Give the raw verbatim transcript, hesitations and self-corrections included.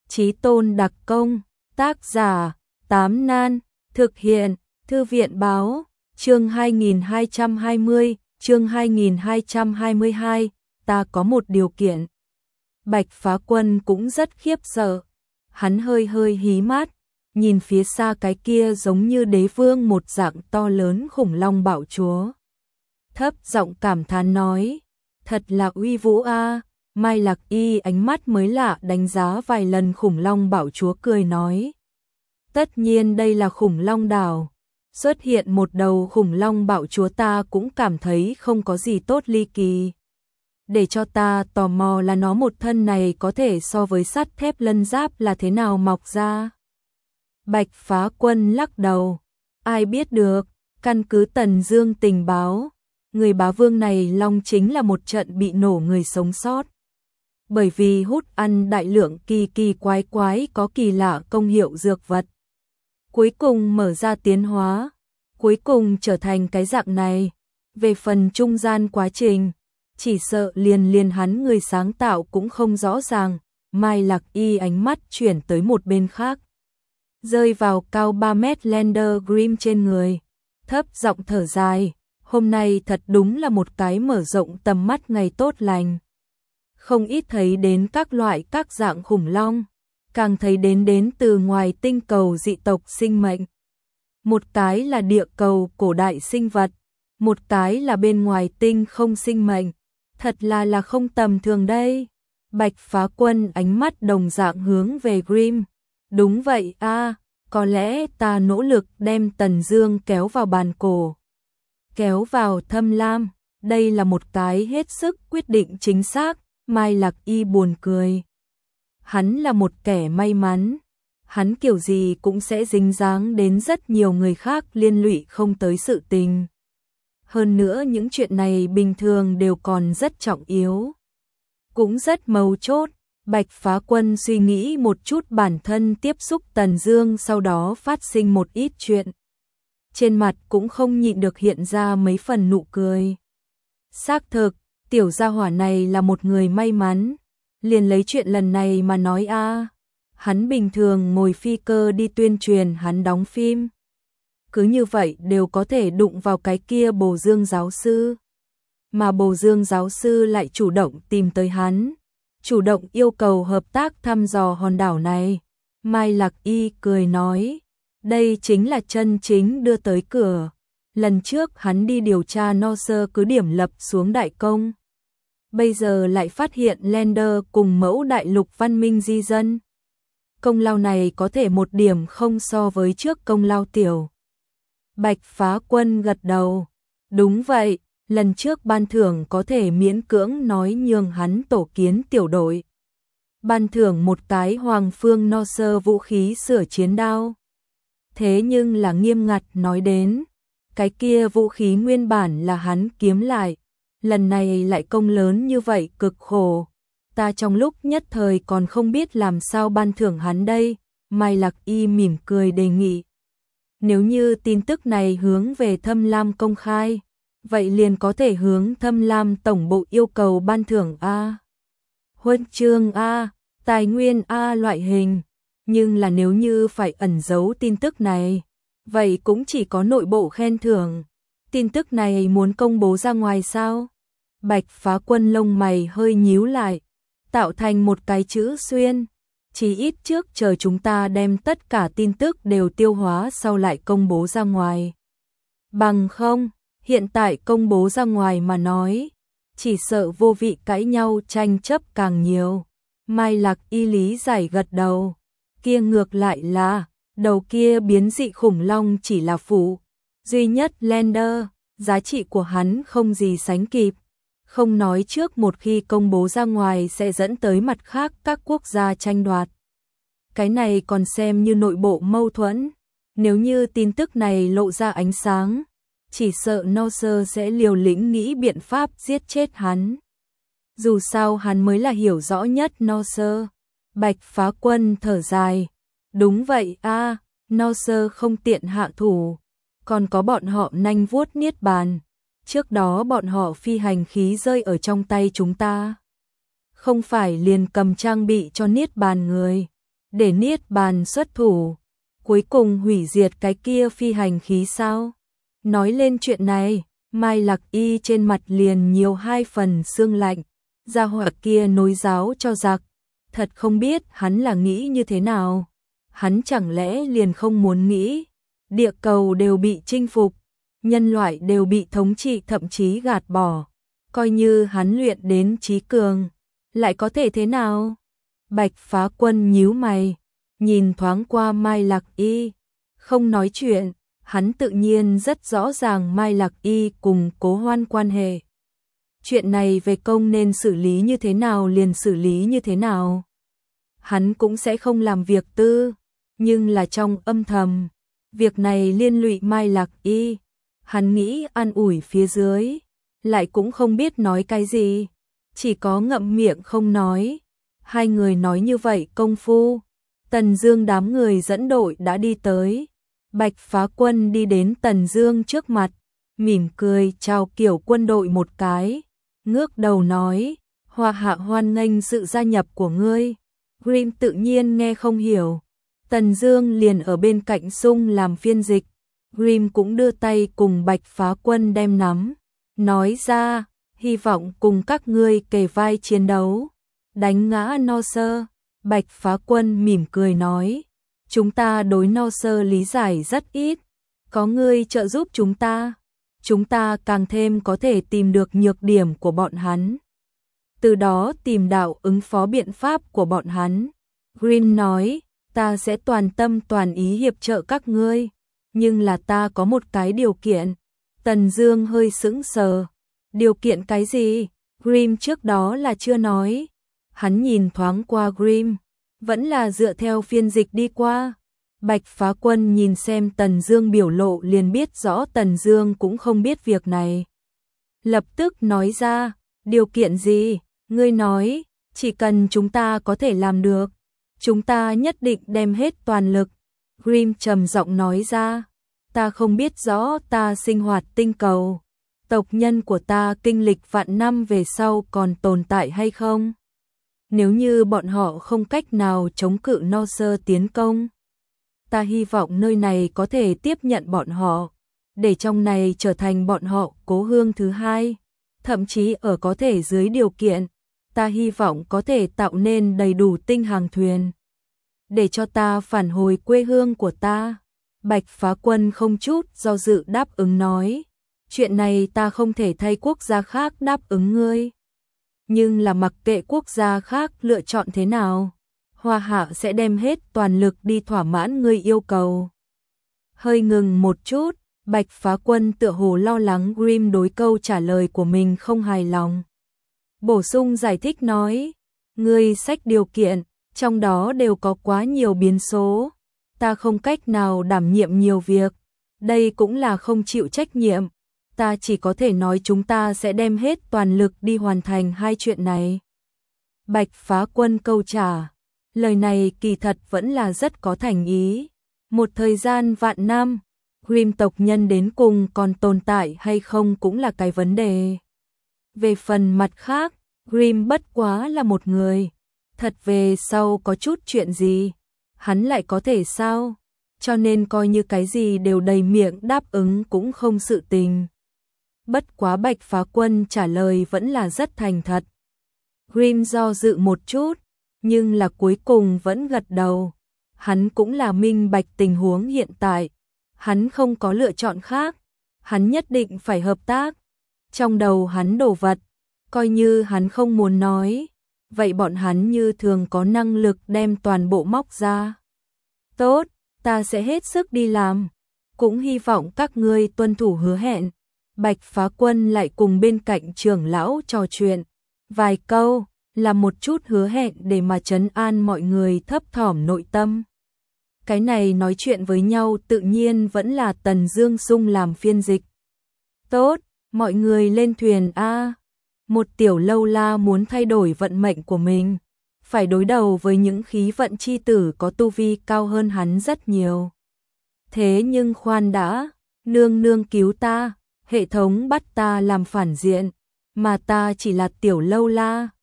Chí Tôn đặc công, tác giả, Tám Nan, thực hiện, Thư viện báo, chương hai nghìn hai trăm hai mươi, chương hai nghìn hai trăm hai mươi hai, ta có một điều kiện. Bạch Phá Quân cũng rất khiếp sợ, hắn hơi hơi hí mắt, nhìn phía xa cái kia giống như đế vương một dạng to lớn khủng long bạo chúa. Thấp giọng cảm thán nói, thật là uy vũ a. Mai Lạc Y ánh mắt mới lạ đánh giá vài lần khủng long bạo chúa cười nói. Tất nhiên đây là khủng long đảo. Xuất hiện một đầu khủng long bạo chúa ta cũng cảm thấy không có gì tốt ly kỳ. Để cho ta tò mò là nó một thân này có thể so với sắt thép lân giáp là thế nào mọc ra. Bạch Phá Quân lắc đầu. Ai biết được, căn cứ Tần Dương tình báo, người bá vương này long chính là một trận bị nổ người sống sót. Bởi vì hút ăn đại lượng kỳ kỳ quái quái có kỳ lạ công hiệu dược vật. Cuối cùng mở ra tiến hóa, cuối cùng trở thành cái dạng này. Về phần trung gian quá trình, chỉ sợ liền liền hắn người sáng tạo cũng không rõ ràng. Mai Lạc Y ánh mắt chuyển tới một bên khác, rơi vào cao ba mét Lander Grim trên người, thấp giọng thở dài. Hôm nay thật đúng là một cái mở rộng tầm mắt ngày tốt lành. Không ít thấy đến các loại các dạng khủng long, càng thấy đến đến từ ngoài tinh cầu dị tộc sinh mệnh. Một cái là địa cầu cổ đại sinh vật, một cái là bên ngoài tinh không sinh mệnh. Thật là là không tầm thường đây. Bạch Phá Quân ánh mắt đồng dạng hướng về Grim. Đúng vậy a, có lẽ ta nỗ lực đem Tần Dương kéo vào bàn cổ, kéo vào Thâm Lam, đây là một cái hết sức quyết định chính xác. Mai Lạc Y buồn cười. Hắn là một kẻ may mắn, hắn kiểu gì cũng sẽ dính dáng đến rất nhiều người khác liên lụy không tới sự tình. Hơn nữa những chuyện này bình thường đều còn rất trọng yếu, cũng rất mấu chốt. Bạch Phá Quân suy nghĩ một chút bản thân tiếp xúc Tần Dương sau đó phát sinh một ít chuyện. Trên mặt cũng không nhịn được hiện ra mấy phần nụ cười. Xác thực, tiểu gia hỏa này là một người may mắn. Liền lấy chuyện lần này mà nói a, hắn bình thường ngồi phi cơ đi tuyên truyền hắn đóng phim. Cứ như vậy đều có thể đụng vào cái kia Bồ Dương giáo sư. Mà Bồ Dương giáo sư lại chủ động tìm tới hắn, chủ động yêu cầu hợp tác thăm dò hòn đảo này. Mai Lạc Y cười nói, đây chính là chân chính đưa tới cửa. Lần trước hắn đi điều tra no sơ cứ điểm lập xuống đại công. Bây giờ lại phát hiện Lander cùng mẫu đại lục văn minh di dân. Công lao này có thể một điểm không so với trước công lao tiểu. Bạch Phá Quân gật đầu. Đúng vậy, lần trước ban thưởng có thể miễn cưỡng nói nhường hắn tổ kiến tiểu đội. Ban thưởng một cái Hoàng Phương no sơ vũ khí sửa chiến đao. Thế nhưng là nghiêm ngặt nói đến, cái kia vũ khí nguyên bản là hắn kiếm lại. Lần này lại công lớn như vậy cực khổ. Ta trong lúc nhất thời còn không biết làm sao ban thưởng hắn đây. Mai Lạc Y mỉm cười đề nghị. Nếu như tin tức này hướng về Thâm Lam công khai, vậy liền có thể hướng Thâm Lam tổng bộ yêu cầu ban thưởng A, huân chương A, tài nguyên A loại hình. Nhưng là nếu như phải ẩn giấu tin tức này, vậy cũng chỉ có nội bộ khen thưởng. Tin tức này muốn công bố ra ngoài sao? Bạch Phá Quân lông mày hơi nhíu lại, tạo thành một cái chữ xuyên. Chỉ ít trước chờ chúng ta đem tất cả tin tức đều tiêu hóa sau lại công bố ra ngoài. Bằng không, hiện tại công bố ra ngoài mà nói, chỉ sợ vô vị cãi nhau tranh chấp càng nhiều. Mai Lạc Y lý giải gật đầu. Kia ngược lại là, đầu kia biến dị khủng long chỉ là phụ. Duy nhất Lander, giá trị của hắn không gì sánh kịp. Không nói trước một khi công bố ra ngoài sẽ dẫn tới mặt khác các quốc gia tranh đoạt. Cái này còn xem như nội bộ mâu thuẫn. Nếu như tin tức này lộ ra ánh sáng, chỉ sợ no sơ sẽ liều lĩnh nghĩ biện pháp giết chết hắn. Dù sao hắn mới là hiểu rõ nhất no sơ. Bạch Phá Quân thở dài. Đúng vậy a, no sơ không tiện hạ thủ. Còn có bọn họ nanh vuốt niết bàn. Trước đó bọn họ phi hành khí rơi ở trong tay chúng ta. Không phải liền cầm trang bị cho niết bàn người. để niết bàn xuất thủ, cuối cùng hủy diệt cái kia phi hành khí sao? Nói lên chuyện này, Mai Lạc Y trên mặt liền nhiều hai phần sương lạnh, gia hỏa kia nối giáo cho giặc, thật không biết hắn là nghĩ như thế nào. Hắn chẳng lẽ liền không muốn nghĩ, địa cầu đều bị chinh phục, nhân loại đều bị thống trị thậm chí gạt bỏ, coi như hắn luyện đến trí cường, lại có thể thế nào? Bạch Phá Quân nhíu mày, nhìn thoáng qua Mai Lạc Y, không nói chuyện, hắn tự nhiên rất rõ ràng Mai Lạc Y cùng Cố Hoan quan hệ. Chuyện này về công nên xử lý như thế nào liền xử lý như thế nào. Hắn cũng sẽ không làm việc tư, nhưng là trong âm thầm, việc này liên lụy Mai Lạc Y, hắn nghĩ an ủi phía dưới, lại cũng không biết nói cái gì, chỉ có ngậm miệng không nói. Hai người nói như vậy công phu, Tần Dương đám người dẫn đội đã đi tới. Bạch Phá Quân đi đến Tần Dương trước mặt, mỉm cười chào kiểu quân đội một cái, ngước đầu nói, Hoa Hạ hoan nghênh sự gia nhập của ngươi. Grimm tự nhiên nghe không hiểu, Tần Dương liền ở bên cạnh sung làm phiên dịch, Grimm cũng đưa tay cùng Bạch Phá Quân đem nắm, nói ra, hy vọng cùng các ngươi kề vai chiến đấu, đánh ngã No Sơ. Bạch Phá Quân mỉm cười nói, chúng ta đối No Sơ lý giải rất ít, có ngươi trợ giúp chúng ta, chúng ta càng thêm có thể tìm được nhược điểm của bọn hắn, từ đó tìm đạo ứng phó biện pháp của bọn hắn. Green nói, ta sẽ toàn tâm toàn ý hiệp trợ các ngươi, nhưng là ta có một cái điều kiện. Tần Dương hơi sững sờ, điều kiện cái gì? Grimm trước đó là chưa nói. Hắn nhìn thoáng qua Grimm, vẫn là dựa theo phiên dịch đi qua. Bạch Phá Quân nhìn xem Tần Dương biểu lộ liền biết rõ Tần Dương cũng không biết việc này. Lập tức nói ra, điều kiện gì? Ngươi nói, chỉ cần chúng ta có thể làm được, chúng ta nhất định đem hết toàn lực. Grimm trầm giọng nói ra, ta không biết rõ ta sinh hoạt tinh cầu, tộc nhân của ta kinh lịch vạn năm về sau còn tồn tại hay không? Nếu như bọn họ không cách nào chống cự No Sơ tiến công, ta hy vọng nơi này có thể tiếp nhận bọn họ, để trong này trở thành bọn họ cố hương thứ hai, thậm chí ở có thể dưới điều kiện, ta hy vọng có thể tạo nên đầy đủ tinh hàng thuyền, để cho ta phản hồi quê hương của ta. Bạch Phá Quân không chút do dự đáp ứng nói, chuyện này ta không thể thay quốc gia khác đáp ứng ngươi. Nhưng là mặc kệ quốc gia khác lựa chọn thế nào, Hoa Hạ sẽ đem hết toàn lực đi thỏa mãn ngươi yêu cầu. Hơi ngừng một chút, Bạch Phá Quân tựa hồ lo lắng Grimm đối câu trả lời của mình không hài lòng. Bổ sung giải thích nói, ngươi sách điều kiện, trong đó đều có quá nhiều biến số, ta không cách nào đảm nhiệm nhiều việc, đây cũng là không chịu trách nhiệm, ta chỉ có thể nói chúng ta sẽ đem hết toàn lực đi hoàn thành hai chuyện này. Bạch Phá Quân câu trả, lời này kỳ thật vẫn là rất có thành ý. Một thời gian vạn năm, Grimm tộc nhân đến cùng còn tồn tại hay không cũng là cái vấn đề. Về phần mặt khác, Grimm bất quá là một người, thật về sau có chút chuyện gì, hắn lại có thể sao? Cho nên coi như cái gì đều đầy miệng đáp ứng cũng không sự tình. Bất quá Bạch Phá Quân trả lời vẫn là rất thành thật. Grimm do dự một chút, nhưng là cuối cùng vẫn gật đầu. Hắn cũng là minh bạch tình huống hiện tại, hắn không có lựa chọn khác, hắn nhất định phải hợp tác. Trong đầu hắn đổ vật, coi như hắn không muốn nói, vậy bọn hắn như thường có năng lực đem toàn bộ móc ra. Tốt, ta sẽ hết sức đi làm, cũng hy vọng các ngươi tuân thủ hứa hẹn. Bạch Phá Quân lại cùng bên cạnh trưởng lão trò chuyện vài câu, là một chút hứa hẹn để mà trấn an mọi người thấp thỏm nội tâm. Cái này nói chuyện với nhau tự nhiên vẫn là Tần Dương Sung làm phiên dịch. Tốt, mọi người lên thuyền a. Một tiểu lâu la muốn thay đổi vận mệnh của mình, phải đối đầu với những khí vận chi tử có tu vi cao hơn hắn rất nhiều. Thế nhưng khoan đã, nương nương cứu ta, hệ thống bắt ta làm phản diện, mà ta chỉ là tiểu lâu la,